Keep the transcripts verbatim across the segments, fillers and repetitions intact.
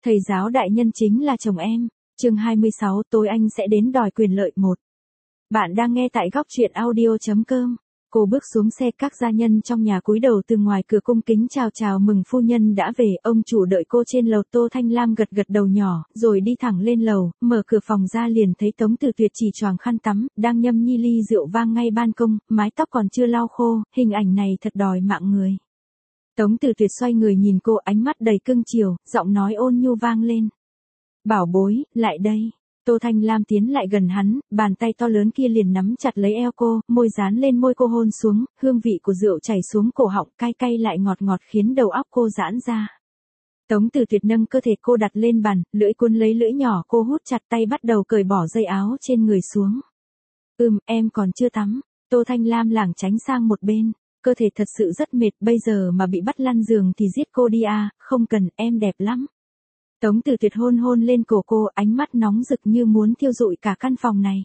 Thầy giáo đại nhân chính là chồng em. Chương hai mươi sáu, tối anh sẽ đến đòi quyền lợi một. Bạn đang nghe tại góc truyện audio.com. Cô bước xuống xe, các gia nhân trong nhà cúi đầu từ ngoài cửa cung kính chào chào mừng phu nhân đã về. Ông chủ đợi cô trên lầu. Tô Thanh Lam gật gật đầu nhỏ, rồi đi thẳng lên lầu, mở cửa phòng ra liền thấy Tống Tử Tuyệt chỉ choàng khăn tắm, đang nhâm nhi ly rượu vang ngay ban công, mái tóc còn chưa lau khô, hình ảnh này thật đòi mạng người. Tống Tử Tuyệt xoay người nhìn cô, ánh mắt đầy cưng chiều, giọng nói ôn nhu vang lên. Bảo bối, lại đây. Tô Thanh Lam tiến lại gần hắn, bàn tay to lớn kia liền nắm chặt lấy eo cô, môi dán lên môi cô hôn xuống, hương vị của rượu chảy xuống cổ họng, cay cay lại ngọt ngọt khiến đầu óc cô giãn ra. Tống Tử Tuyệt nâng cơ thể cô đặt lên bàn, lưỡi cuốn lấy lưỡi nhỏ cô, hút chặt tay, bắt đầu cởi bỏ dây áo trên người xuống. Ừm, em còn chưa tắm. Tô Thanh Lam lảng tránh sang một bên. Cơ thể thật sự rất mệt, bây giờ mà bị bắt lăn giường thì giết cô đi à, không cần, em đẹp lắm. Tống Tử Tuyệt hôn hôn lên cổ cô, ánh mắt nóng rực như muốn thiêu rụi cả căn phòng này.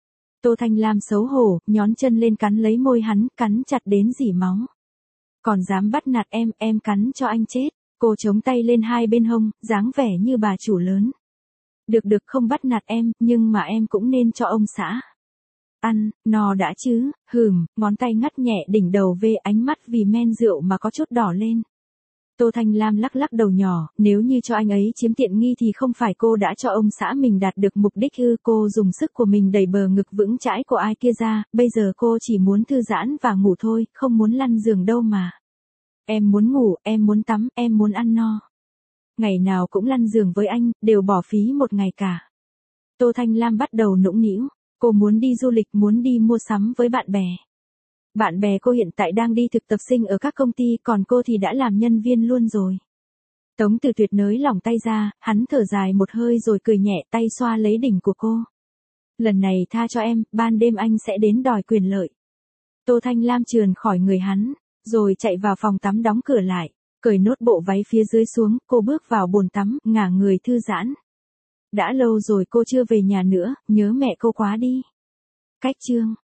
Tô Thanh Lam xấu hổ, nhón chân lên cắn lấy môi hắn, cắn chặt đến rỉ máu. Còn dám bắt nạt em, em cắn cho anh chết. Cô chống tay lên hai bên hông, dáng vẻ như bà chủ lớn. Được được, không bắt nạt em, nhưng mà em cũng nên cho ông xã ăn, no đã chứ. Hừm, ngón tay ngắt nhẹ đỉnh đầu về, ánh mắt vì men rượu mà có chút đỏ lên. Tô Thanh Lam lắc lắc đầu nhỏ, nếu như cho anh ấy chiếm tiện nghi thì không phải cô đã cho ông xã mình đạt được mục đích ư? Cô dùng sức của mình đẩy bờ ngực vững chãi của ai kia ra, bây giờ cô chỉ muốn thư giãn và ngủ thôi, không muốn lăn giường đâu mà. Em muốn ngủ, em muốn tắm, em muốn ăn no. Ngày nào cũng lăn giường với anh, đều bỏ phí một ngày cả. Tô Thanh Lam bắt đầu nũng nĩu, cô muốn đi du lịch, muốn đi mua sắm với bạn bè. Bạn bè cô hiện tại đang đi thực tập sinh ở các công ty, còn cô thì đã làm nhân viên luôn rồi. Tống Tử Tuyệt nới lỏng tay ra, hắn thở dài một hơi rồi cười nhẹ, tay xoa lấy đỉnh của cô. Lần này tha cho em, ban đêm anh sẽ đến đòi quyền lợi. Tô Thanh Lam trườn khỏi người hắn, rồi chạy vào phòng tắm đóng cửa lại, cởi nốt bộ váy phía dưới xuống, cô bước vào bồn tắm, ngả người thư giãn. Đã lâu rồi cô chưa về nhà nữa, nhớ mẹ cô quá đi. Cách chương